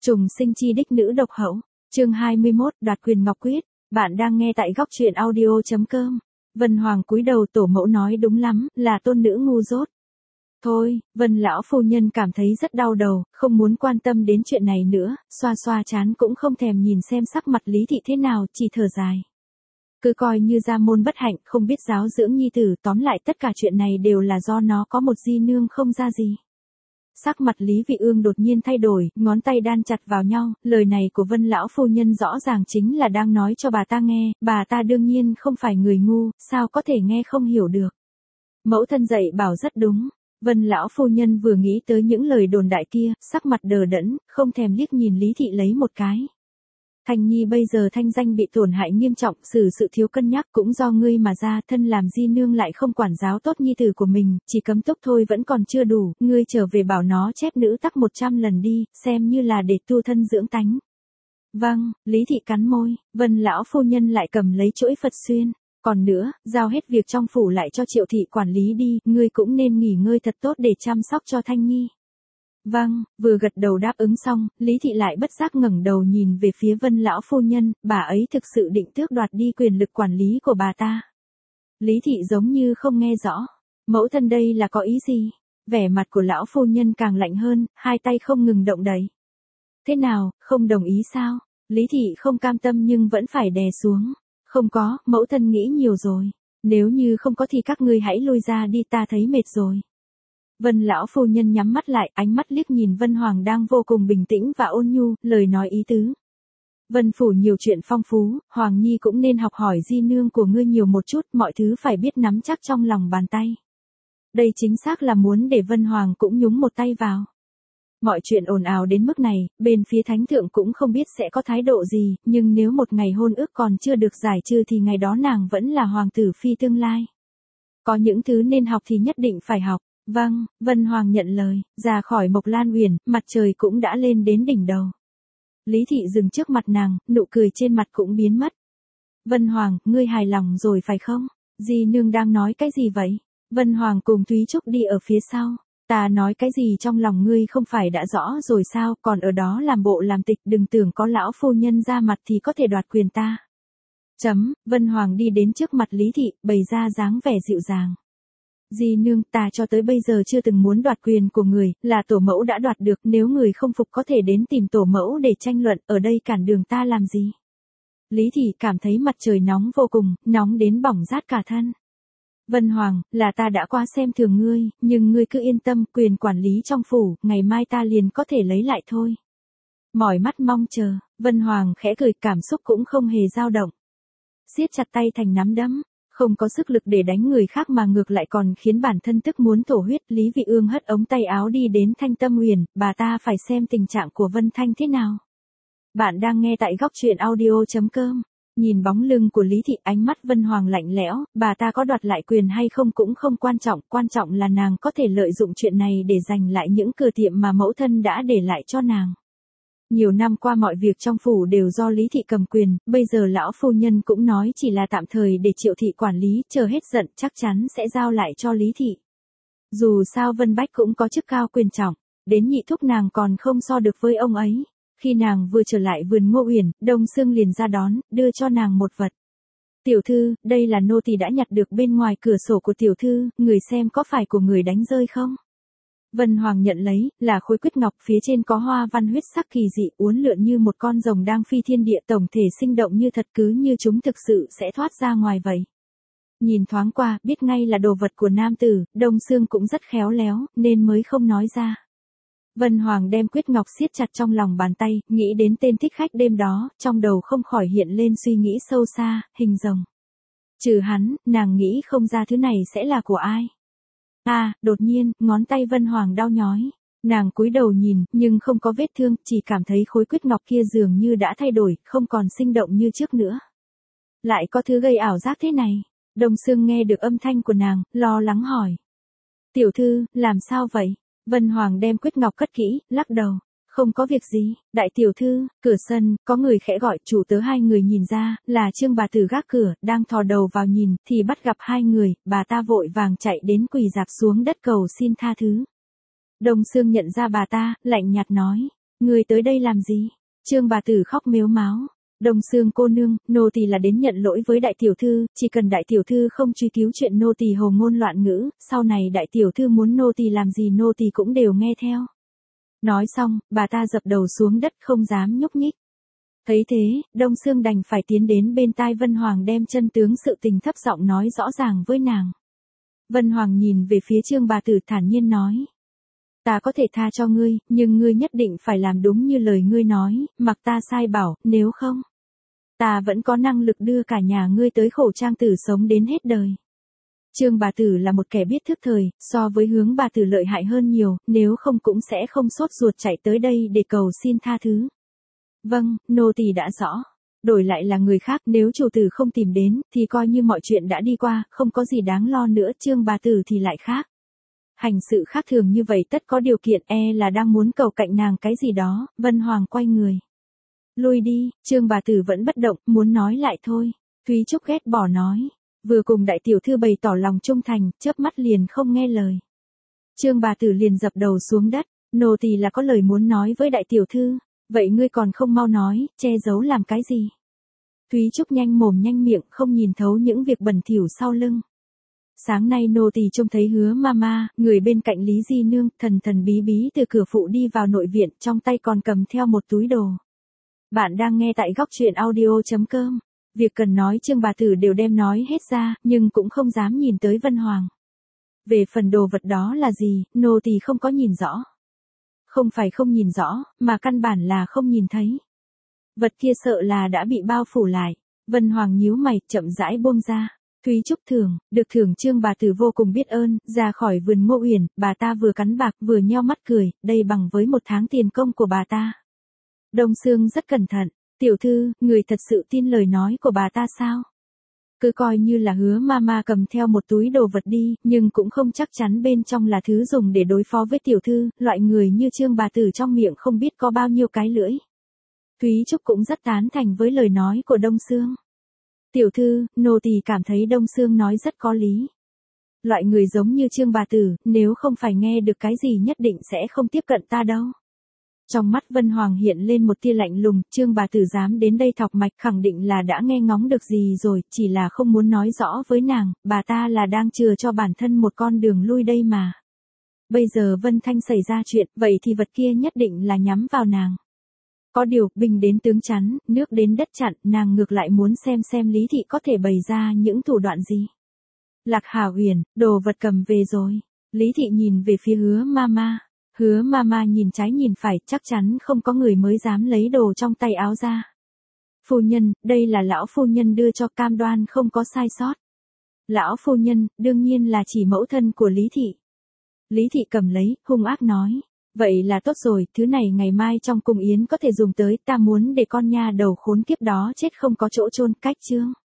Trùng sinh chi đích nữ độc hậu, chương 21, đoạt quyền ngọc quyết. Bạn đang nghe tại góc truyện audio.com. Vân Hoàng cúi đầu, tổ mẫu nói đúng lắm, là tôn nữ ngu dốt. Thôi, Vân lão phu nhân cảm thấy rất đau đầu, không muốn quan tâm đến chuyện này nữa, xoa xoa trán cũng không thèm nhìn xem sắc mặt Lý thị thế nào, chỉ thở dài. Cứ coi như gia môn bất hạnh, không biết giáo dưỡng nhi tử, tóm lại tất cả chuyện này đều là do nó có một di nương không ra gì. Sắc mặt Lý Vị Ương đột nhiên thay đổi, ngón tay đan chặt vào nhau, lời này của Vân lão phu nhân rõ ràng chính là đang nói cho bà ta nghe, bà ta đương nhiên không phải người ngu, sao có thể nghe không hiểu được. Mẫu thân dạy bảo rất đúng. Vân lão phu nhân vừa nghĩ tới những lời đồn đại kia, sắc mặt đờ đẫn, không thèm liếc nhìn Lý thị lấy một cái. Thanh Nhi bây giờ thanh danh bị tổn hại nghiêm trọng, xử sự thiếu cân nhắc cũng do ngươi mà ra, thân làm di nương lại không quản giáo tốt nhi tử của mình, chỉ cấm túc thôi vẫn còn chưa đủ, ngươi trở về bảo nó chép nữ tắc 100 lần đi, xem như là để tu thân dưỡng tánh. Vâng, Lý thị cắn môi, Vân lão phu nhân lại cầm lấy chuỗi Phật xuyên. Còn nữa, giao hết việc trong phủ lại cho Triệu thị quản lý đi, ngươi cũng nên nghỉ ngơi thật tốt để chăm sóc cho Thanh Nhi. Vâng, vừa gật đầu đáp ứng xong, Lý thị lại bất giác ngẩng đầu nhìn về phía Vân lão phu nhân, bà ấy thực sự định tước đoạt đi quyền lực quản lý của bà ta. Lý thị giống như không nghe rõ, mẫu thân đây là có ý gì? Vẻ mặt của lão phu nhân càng lạnh hơn, hai tay không ngừng động đậy. Thế nào, không đồng ý sao? Lý thị không cam tâm nhưng vẫn phải đè xuống. Không có, mẫu thân nghĩ nhiều rồi. Nếu như không có thì các ngươi hãy lui ra đi, ta thấy mệt rồi. Vân lão phu nhân nhắm mắt lại, ánh mắt liếc nhìn Vân Hoàng đang vô cùng bình tĩnh và ôn nhu, lời nói ý tứ. Vân phủ nhiều chuyện phong phú, Hoàng Nhi cũng nên học hỏi di nương của ngươi nhiều một chút, mọi thứ phải biết nắm chắc trong lòng bàn tay. Đây chính xác là muốn để Vân Hoàng cũng nhúng một tay vào. Mọi chuyện ồn ào đến mức này, bên phía thánh thượng cũng không biết sẽ có thái độ gì, nhưng nếu một ngày hôn ước còn chưa được giải trừ thì ngày đó nàng vẫn là hoàng tử phi tương lai. Có những thứ nên học thì nhất định phải học. Vâng, Vân Hoàng nhận lời, ra khỏi Mộc Lan Uyển, mặt trời cũng đã lên đến đỉnh đầu. Lý thị dừng trước mặt nàng, nụ cười trên mặt cũng biến mất. Vân Hoàng, ngươi hài lòng rồi phải không? Di nương đang nói cái gì vậy? Vân Hoàng cùng Thúy Trúc đi ở phía sau. Ta nói cái gì trong lòng ngươi không phải đã rõ rồi sao, còn ở đó làm bộ làm tịch, đừng tưởng có lão phu nhân ra mặt thì có thể đoạt quyền ta. Vân Hoàng đi đến trước mặt Lý thị, bày ra dáng vẻ dịu dàng. Di nương, ta cho tới bây giờ chưa từng muốn đoạt quyền của người, là tổ mẫu đã đoạt được, nếu người không phục có thể đến tìm tổ mẫu để tranh luận, ở đây cản đường ta làm gì. Lý thị cảm thấy mặt trời nóng vô cùng, nóng đến bỏng rát cả thân. Vân Hoàng, là ta đã quá xem thường ngươi, nhưng ngươi cứ yên tâm, quyền quản lý trong phủ, ngày mai ta liền có thể lấy lại thôi. Mỏi mắt mong chờ, Vân Hoàng khẽ cười, cảm xúc cũng không hề dao động. Siết chặt tay thành nắm đấm, không có sức lực để đánh người khác mà ngược lại còn khiến bản thân tức muốn thổ huyết. Lý Vị Ương hất ống tay áo đi đến Thanh Tâm Huyền, bà ta phải xem tình trạng của Vân Thanh thế nào. Bạn đang nghe tại góc truyện audio.com. Nhìn bóng lưng của Lý thị, ánh mắt Vân Hoàng lạnh lẽo, bà ta có đoạt lại quyền hay không cũng không quan trọng là nàng có thể lợi dụng chuyện này để giành lại những cửa tiệm mà mẫu thân đã để lại cho nàng. Nhiều năm qua mọi việc trong phủ đều do Lý thị cầm quyền, bây giờ lão phu nhân cũng nói chỉ là tạm thời để Triệu thị quản lý, chờ hết giận chắc chắn sẽ giao lại cho Lý thị. Dù sao Vân Bách cũng có chức cao quyền trọng, đến nhị thúc nàng còn không so được với ông ấy. Khi nàng vừa trở lại vườn Ngô Uyển, Đông Sương liền ra đón, đưa cho nàng một vật. Tiểu thư, đây là nô tỳ đã nhặt được bên ngoài cửa sổ của tiểu thư, người xem có phải của người đánh rơi không? Vân Hoàng nhận lấy, là khối quyết ngọc, phía trên có hoa văn huyết sắc kỳ dị, uốn lượn như một con rồng đang phi thiên địa, tổng thể sinh động như thật, cứ như chúng thực sự sẽ thoát ra ngoài vậy. Nhìn thoáng qua, biết ngay là đồ vật của nam tử, Đông Sương cũng rất khéo léo, nên mới không nói ra. Vân Hoàng đem quyết ngọc siết chặt trong lòng bàn tay, nghĩ đến tên thích khách đêm đó, trong đầu không khỏi hiện lên suy nghĩ sâu xa, hình rồng. Trừ hắn, nàng nghĩ không ra thứ này sẽ là của ai. Đột nhiên, ngón tay Vân Hoàng đau nhói. Nàng cúi đầu nhìn, nhưng không có vết thương, chỉ cảm thấy khối quyết ngọc kia dường như đã thay đổi, không còn sinh động như trước nữa. Lại có thứ gây ảo giác thế này. Đông Sương nghe được âm thanh của nàng, lo lắng hỏi. Tiểu thư, làm sao vậy? Vân Hoàng đem quyết ngọc cất kỹ, lắc đầu. Không có việc gì, đại tiểu thư, cửa sân, có người khẽ gọi, chủ tớ hai người nhìn ra, là Trương bà tử gác cửa, đang thò đầu vào nhìn, thì bắt gặp hai người, bà ta vội vàng chạy đến quỳ rạp xuống đất cầu xin tha thứ. Đông Sương nhận ra bà ta, lạnh nhạt nói, Người tới đây làm gì? Trương bà tử khóc mếu máo. Đông Sương cô nương, nô tỳ là đến nhận lỗi với đại tiểu thư, chỉ cần đại tiểu thư không truy cứu chuyện nô tỳ hồ ngôn loạn ngữ, sau này đại tiểu thư muốn nô tỳ làm gì nô tỳ cũng đều nghe theo. Nói xong, bà ta dập đầu xuống đất không dám nhúc nhích. Thấy thế, Đông Sương đành phải tiến đến bên tai Vân Hoàng đem chân tướng sự tình thấp giọng nói rõ ràng với nàng. Vân Hoàng nhìn về phía Trương bà tử thản nhiên nói. Ta có thể tha cho ngươi, nhưng ngươi nhất định phải làm đúng như lời ngươi nói, mặc ta sai bảo, nếu không. Ta vẫn có năng lực đưa cả nhà ngươi tới khổ trang tử sống đến hết đời. Trương bà tử là một kẻ biết thức thời, so với Hướng bà tử lợi hại hơn nhiều, nếu không cũng sẽ không sốt ruột chạy tới đây để cầu xin tha thứ. Vâng, nô tỳ đã rõ. Đổi lại là người khác, nếu chủ tử không tìm đến, thì coi như mọi chuyện đã đi qua, không có gì đáng lo nữa. Trương bà tử thì lại khác. Hành sự khác thường như vậy tất có điều kiện, là đang muốn cầu cạnh nàng cái gì đó. Vân Hoàng quay người. Lui đi, Trương bà tử vẫn bất động, muốn nói lại thôi. Thúy Trúc ghét bỏ nói. Vừa cùng đại tiểu thư bày tỏ lòng trung thành, chớp mắt liền không nghe lời. Trương bà tử liền dập đầu xuống đất. Nô tỳ là có lời muốn nói với đại tiểu thư. Vậy ngươi còn không mau nói, che giấu làm cái gì? Thúy Trúc nhanh mồm nhanh miệng, không nhìn thấu những việc bẩn thỉu sau lưng. Sáng nay nô tỳ trông thấy Hứa Mama, người bên cạnh Lý Di Nương, thần thần bí bí từ cửa phụ đi vào nội viện, trong tay còn cầm theo một túi đồ. Bạn đang nghe tại góc truyện audio.com. Việc cần nói Trương bà tử đều đem nói hết ra, nhưng cũng không dám nhìn tới Vân Hoàng. Về phần đồ vật đó là gì, nô tỳ không có nhìn rõ. Không phải không nhìn rõ, mà căn bản là không nhìn thấy. Vật kia sợ là đã bị bao phủ lại. Vân Hoàng nhíu mày, chậm rãi buông ra. Thúy Trúc thưởng, được thưởng. Trương bà tử vô cùng biết ơn, ra khỏi vườn Ngô Uyển, bà ta vừa cắn bạc vừa nheo mắt cười, đây bằng với 1 tháng tiền công của bà ta. Đông Sương rất cẩn thận, tiểu thư, người thật sự tin lời nói của bà ta sao? Cứ coi như là Hứa Mama cầm theo một túi đồ vật đi, nhưng cũng không chắc chắn bên trong là thứ dùng để đối phó với tiểu thư, loại người như Trương bà tử trong miệng không biết có bao nhiêu cái lưỡi. Thúy Trúc cũng rất tán thành với lời nói của Đông Sương. Tiểu thư, nô tỳ cảm thấy Đông Sương nói rất có lý. Loại người giống như Trương bà tử, nếu không phải nghe được cái gì nhất định sẽ không tiếp cận ta đâu. Trong mắt Vân Hoàng hiện lên một tia lạnh lùng, Trương bà tử dám đến đây thọc mạch khẳng định là đã nghe ngóng được gì rồi, chỉ là không muốn nói rõ với nàng, bà ta là đang chừa cho bản thân một con đường lui đây mà. Bây giờ Vân Thanh xảy ra chuyện, vậy thì vật kia nhất định là nhắm vào nàng. Có điều, binh đến tướng chắn, nước đến đất chặn, nàng ngược lại muốn xem Lý Thị có thể bày ra những thủ đoạn gì. Lạc Hà Uyển, đồ vật cầm về rồi. Lý Thị nhìn về phía Hứa Mama. Hứa Mama nhìn trái nhìn phải, chắc chắn không có người mới dám lấy đồ trong tay áo ra. Phu nhân, đây là lão phu nhân đưa cho, cam đoan không có sai sót. Lão phu nhân, đương nhiên là chỉ mẫu thân của Lý Thị. Lý Thị cầm lấy, hung ác nói. Vậy là tốt rồi, thứ này ngày mai trong cung yến có thể dùng tới, ta muốn để con nha đầu khốn kiếp đó chết không có chỗ chôn. Cách chương.